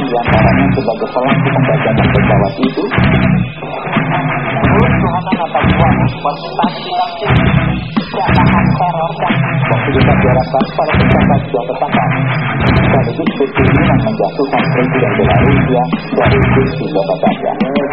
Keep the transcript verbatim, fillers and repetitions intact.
diantaranya sebagai pelaku pembajakan pesawat itu. Menurut Tuhanan Nataliwan, konsultasi langsung tidak tahan teror dan waktu kita diharapkan para tersangka sudah tertangkap. Sekaligus berkeinginan menjatuhkan Presiden Belarusia dari kursi jabatannya.